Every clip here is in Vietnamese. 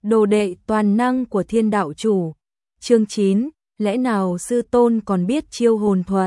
Đồ đệ toàn năng của Thiên đạo chủ. Chương 9, lẽ nào sư tôn còn biết chiêu hồn thuật?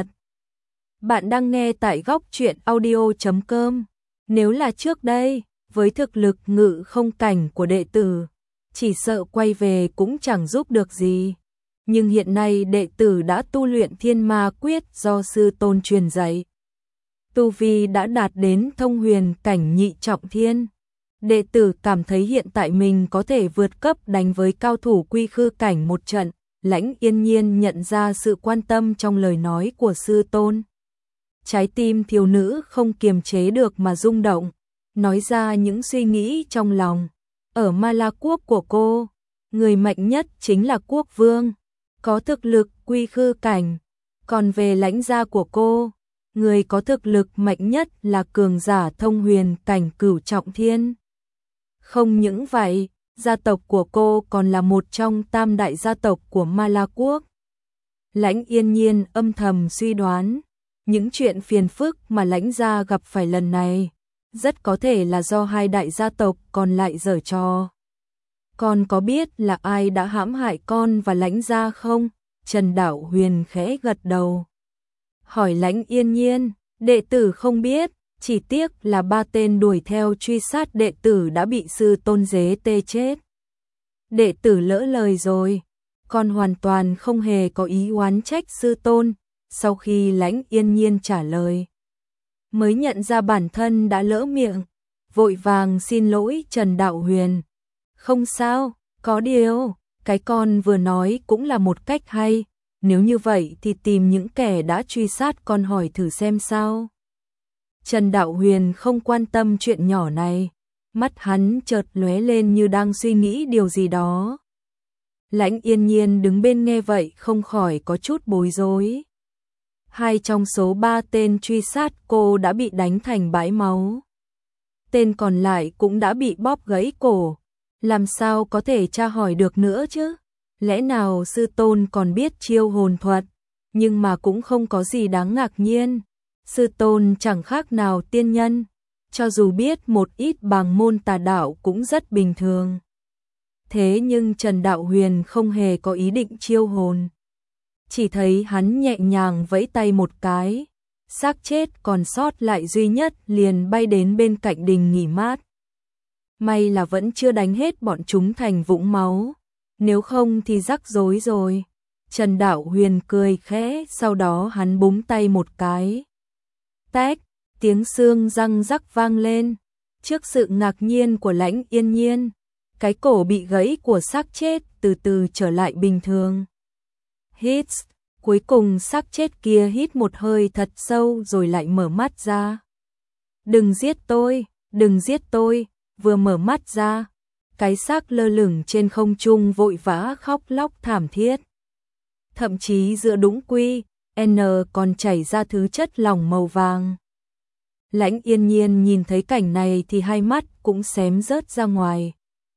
Bạn đang nghe tại góc truyện audio.com. Nếu là trước đây, với thực lực ngự không cảnh của đệ tử, chỉ sợ quay về cũng chẳng giúp được gì. Nhưng hiện nay đệ tử đã tu luyện Thiên Ma Quyết do sư tôn truyền dạy. Tu vi đã đạt đến thông huyền cảnh nhị trọng thiên. Đệ tử cảm thấy hiện tại mình có thể vượt cấp đánh với cao thủ quy khư cảnh một trận. Lãnh Yên Nhiên nhận ra sự quan tâm trong lời nói của sư tôn. Trái tim thiếu nữ không kiềm chế được mà rung động, nói ra những suy nghĩ trong lòng. Ở Ma La Quốc của cô, người mạnh nhất chính là quốc vương, có thực lực quy khư cảnh. Còn về lãnh gia của cô, người có thực lực mạnh nhất là cường giả thông huyền cảnh cửu trọng thiên. Không những vậy, gia tộc của cô còn là một trong tam đại gia tộc của Ma La Quốc. Lãnh Yên Nhiên âm thầm suy đoán, những chuyện phiền phức mà lãnh gia gặp phải lần này, rất có thể là do hai đại gia tộc còn lại giở trò. Con có biết là ai đã hãm hại con và lãnh gia không? Trần Đạo Huyền khẽ gật đầu. Hỏi Lãnh Yên Nhiên, đệ tử không biết, chỉ tiếc là 3 tên đuổi theo truy sát đệ tử đã bị sư tôn dế tê chết. Đệ tử lỡ lời rồi, con hoàn toàn không hề có ý oán trách sư tôn. Sau khi Lãnh Yên Nhiên trả lời, mới nhận ra bản thân đã lỡ miệng, vội vàng xin lỗi Trần Đạo Huyền. Không sao, có điều, cái con vừa nói cũng là một cách hay, nếu như vậy thì tìm những kẻ đã truy sát con hỏi thử xem sao. Trần Đạo Huyền không quan tâm chuyện nhỏ này, mắt hắn chợt lóe lên như đang suy nghĩ điều gì đó. Lãnh Yên Nhiên đứng bên nghe vậy không khỏi có chút bối rối. 2 trong số 3 tên truy sát cô đã bị đánh thành bãi máu. Tên còn lại cũng đã bị bóp gãy cổ. Làm sao có thể tra hỏi được nữa chứ? Lẽ nào sư tôn còn biết chiêu hồn thuật? Nhưng mà cũng không có gì đáng ngạc nhiên. Sư tôn chẳng khác nào tiên nhân. Cho dù biết một ít bàng môn tà đạo cũng rất bình thường. Thế nhưng Trần Đạo Huyền không hề có ý định chiêu hồn. Chỉ thấy hắn nhẹ nhàng vẫy tay một cái, xác chết còn sót lại duy nhất liền bay đến bên cạnh đình nghỉ mát. May là vẫn chưa đánh hết bọn chúng thành vũng máu, nếu không thì rắc rối rồi. Trần Đạo Huyền cười khẽ, sau đó hắn búng tay một cái. Tách, tiếng xương răng rắc vang lên. Trước sự ngạc nhiên của Lãnh Yên Nhiên, cái cổ bị gãy của xác chết từ từ trở lại bình thường. Hít, cuối cùng xác chết kia hít một hơi thật sâu rồi lại mở mắt ra. Đừng giết tôi, đừng giết tôi, vừa mở mắt ra, cái xác lơ lửng trên không trung vội vã khóc lóc thảm thiết. Thậm chí giữa đũng quy, N còn chảy ra thứ chất lỏng màu vàng. Lãnh Yên Nhiên nhìn thấy cảnh này thì hai mắt cũng xém rớt ra ngoài.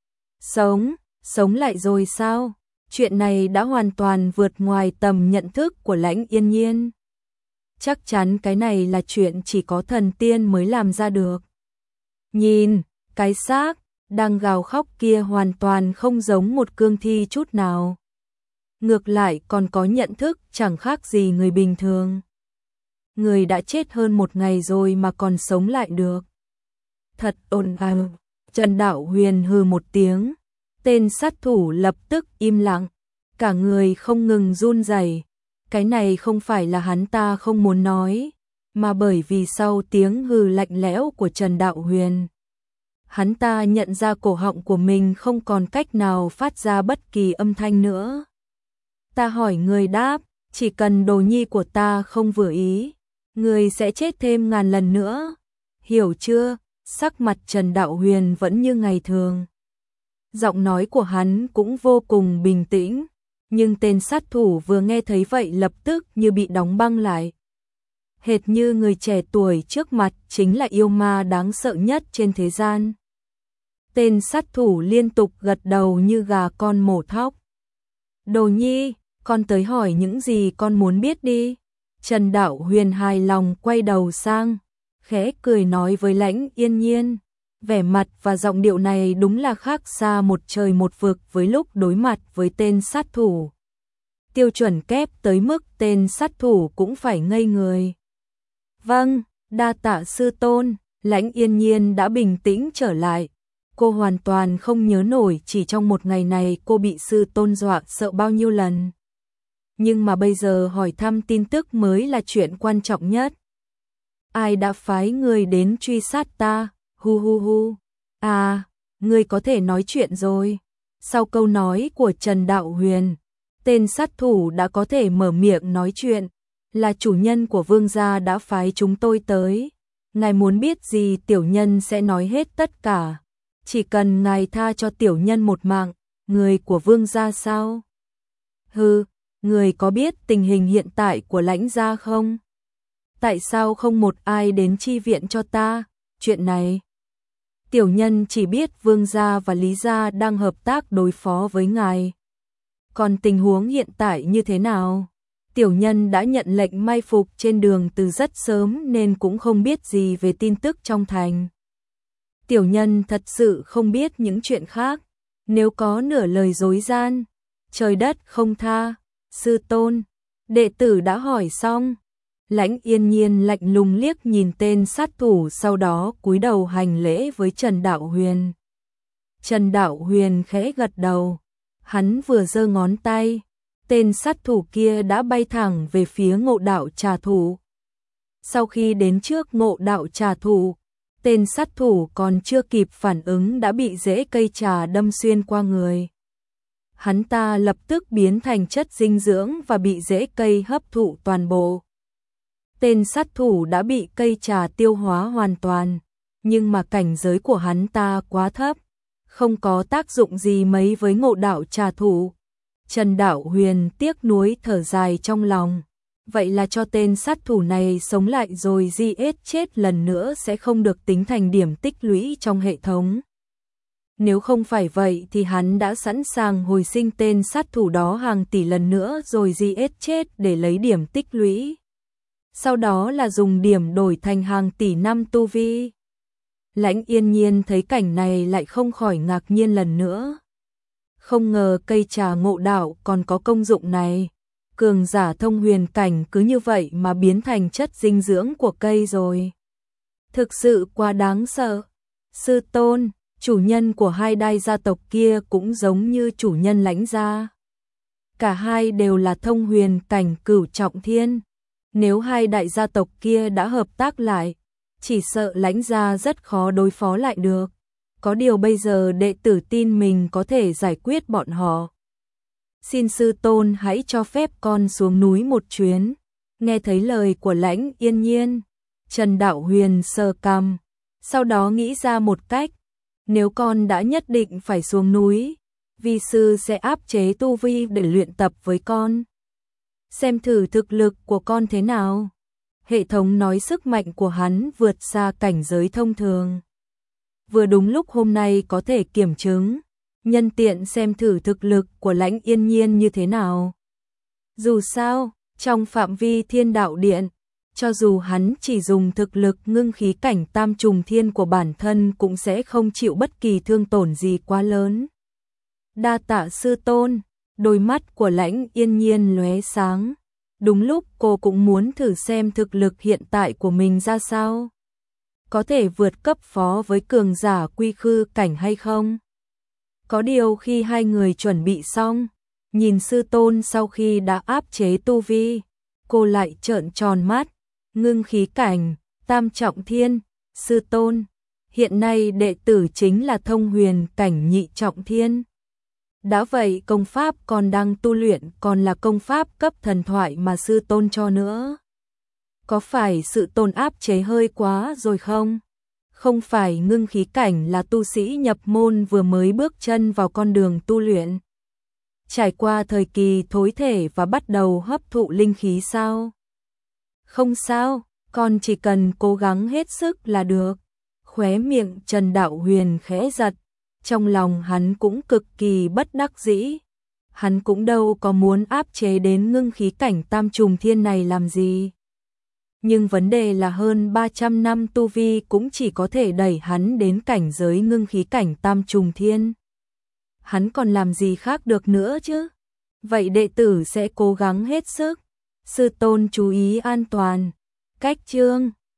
Sống lại rồi sao? Chuyện này đã hoàn toàn vượt ngoài tầm nhận thức của Lãnh Yên Nhiên. Chắc chắn cái này là chuyện chỉ có thần tiên mới làm ra được. Nhìn, cái xác đang gào khóc kia hoàn toàn không giống một cương thi chút nào. Ngược lại còn có nhận thức chẳng khác gì người bình thường. Người đã chết hơn 1 ngày rồi mà còn sống lại được. Thật ồn ào. Trần Đạo Huyền hừ một tiếng. Tên sát thủ lập tức im lặng, cả người không ngừng run rẩy. Cái này không phải là hắn ta không muốn nói, mà bởi vì sau tiếng hừ lạnh lẽo của Trần Đạo Huyền, hắn ta nhận ra cổ họng của mình không còn cách nào phát ra bất kỳ âm thanh nữa. Ta hỏi người đáp, chỉ cần đồ nhi của ta không vừa ý, người sẽ chết thêm ngàn lần nữa. Hiểu chưa? Sắc mặt Trần Đạo Huyền vẫn như ngày thường. Giọng nói của hắn cũng vô cùng bình tĩnh, nhưng tên sát thủ vừa nghe thấy vậy lập tức như bị đóng băng lại. Hệt như người trẻ tuổi trước mặt chính là yêu ma đáng sợ nhất trên thế gian. Tên sát thủ liên tục gật đầu như gà con mổ thóc. Đồ nhi, con tới hỏi những gì con muốn biết đi. Trần Đạo Huyền hài lòng quay đầu sang, khẽ cười nói với Lãnh Yên Nhiên. Vẻ mặt và giọng điệu này đúng là khác xa một trời một vực với lúc đối mặt với tên sát thủ. Tiêu chuẩn kép tới mức tên sát thủ cũng phải ngây người. Vâng, đa tạ sư tôn. Lãnh Yên Nhiên đã bình tĩnh trở lại. Cô hoàn toàn không nhớ nổi chỉ trong một ngày này cô bị sư tôn dọa sợ bao nhiêu lần. Nhưng mà bây giờ hỏi thăm tin tức mới là chuyện quan trọng nhất. Ai đã phái người đến truy sát ta? Hu hu hu. À, ngươi có thể nói chuyện rồi. Sau câu nói của Trần Đạo Huyền, tên sát thủ đã có thể mở miệng nói chuyện. Là chủ nhân của Vương gia đã phái chúng tôi tới. Ngài muốn biết gì tiểu nhân sẽ nói hết tất cả. Chỉ cần ngài tha cho tiểu nhân một mạng. Người của Vương gia sao? Hừ, người có biết tình hình hiện tại của Lãnh gia không? Tại sao không một ai đến chi viện cho ta? Chuyện này, tiểu nhân chỉ biết Vương gia và Lý gia đang hợp tác đối phó với ngài. Còn tình huống hiện tại như thế nào? Tiểu nhân đã nhận lệnh mai phục trên đường từ rất sớm nên cũng không biết gì về tin tức trong thành. Tiểu nhân thật sự không biết những chuyện khác. Nếu có nửa lời dối gian, trời đất không tha. Sư tôn, đệ tử đã hỏi xong. Lãnh Yên Nhiên lạnh lùng liếc nhìn tên sát thủ, sau đó cúi đầu hành lễ với Trần Đạo Huyền. Trần Đạo Huyền khẽ gật đầu. Hắn vừa giơ ngón tay, tên sát thủ kia đã bay thẳng về phía Ngộ Đạo Trà Thủ. Sau khi đến trước Ngộ Đạo Trà Thủ, tên sát thủ còn chưa kịp phản ứng đã bị rễ cây trà đâm xuyên qua người. Hắn ta lập tức biến thành chất dinh dưỡng và bị rễ cây hấp thụ toàn bộ. Tên sát thủ đã bị cây trà tiêu hóa hoàn toàn, nhưng mà cảnh giới của hắn ta quá thấp, không có tác dụng gì mấy với Ngộ Đạo Trà Thủ. Trần Đạo Huyền tiếc nuối thở dài trong lòng. Vậy là cho tên sát thủ này sống lại rồi giết chết lần nữa sẽ không được tính thành điểm tích lũy trong hệ thống. Nếu không phải vậy thì hắn đã sẵn sàng hồi sinh tên sát thủ đó hàng tỷ lần nữa rồi giết chết để lấy điểm tích lũy. Sau đó là dùng điểm đổi thành hàng tỷ năm tu vi. Lãnh Yên Nhiên thấy cảnh này lại không khỏi ngạc nhiên lần nữa. Không ngờ cây trà Ngộ Đạo còn có công dụng này. Cường giả thông huyền cảnh cứ như vậy mà biến thành chất dinh dưỡng của cây rồi. Thực sự quá đáng sợ. Sư tôn, chủ nhân của hai đại gia tộc kia cũng giống như chủ nhân Lãnh gia. Cả hai đều là thông huyền cảnh cửu trọng thiên. Nếu hai đại gia tộc kia đã hợp tác lại, chỉ sợ Lãnh gia rất khó đối phó lại được. Có điều bây giờ đệ tử tin mình có thể giải quyết bọn họ. Xin sư tôn hãy cho phép con xuống núi một chuyến. Nghe thấy lời của Lãnh Yên Nhiên, Trần Đạo Huyền sờ cằm, sau đó nghĩ ra một cách. Nếu con đã nhất định phải xuống núi, vi sư sẽ áp chế tu vi để luyện tập với con. Xem thử thực lực của con thế nào. Hệ thống nói sức mạnh của hắn vượt xa cảnh giới thông thường. Vừa đúng lúc hôm nay có thể kiểm chứng, nhân tiện xem thử thực lực của Lãnh Yên Nhiên như thế nào. Dù sao, trong phạm vi Thiên Đạo Điện, cho dù hắn chỉ dùng thực lực ngưng khí cảnh tam trùng thiên của bản thân cũng sẽ không chịu bất kỳ thương tổn gì quá lớn. Đa tạ sư tôn, đôi mắt của Lãnh Yên Nhiên lóe sáng. Đúng lúc cô cũng muốn thử xem thực lực hiện tại của mình ra sao. Có thể vượt cấp phó với cường giả quy khư cảnh hay không? Có điều khi hai người chuẩn bị xong, nhìn sư tôn sau khi đã áp chế tu vi, cô lại trợn tròn mắt. Ngưng khí cảnh, tam trọng thiên, sư tôn, hiện nay đệ tử chính là thông huyền cảnh nhị trọng thiên. Đã vậy công pháp còn đang tu luyện còn là công pháp cấp thần thoại mà sư tôn cho nữa. Có phải sự tôn áp chế hơi quá rồi không? Không phải ngưng khí cảnh là tu sĩ nhập môn vừa mới bước chân vào con đường tu luyện. Trải qua thời kỳ thối thể và bắt đầu hấp thụ linh khí sao? Không sao, con chỉ cần cố gắng hết sức là được. Khóe miệng Trần Đạo Huyền khẽ giật, trong lòng hắn cũng cực kỳ bất đắc dĩ. Hắn cũng đâu có muốn áp chế đến ngưng khí cảnh tam trùng thiên này làm gì. Nhưng vấn đề là hơn 300 năm tu vi cũng chỉ có thể đẩy hắn đến cảnh giới ngưng khí cảnh tam trùng thiên. Hắn còn làm gì khác được nữa chứ? Vậy đệ tử sẽ cố gắng hết sức. Sư tôn chú ý an toàn. Cách chương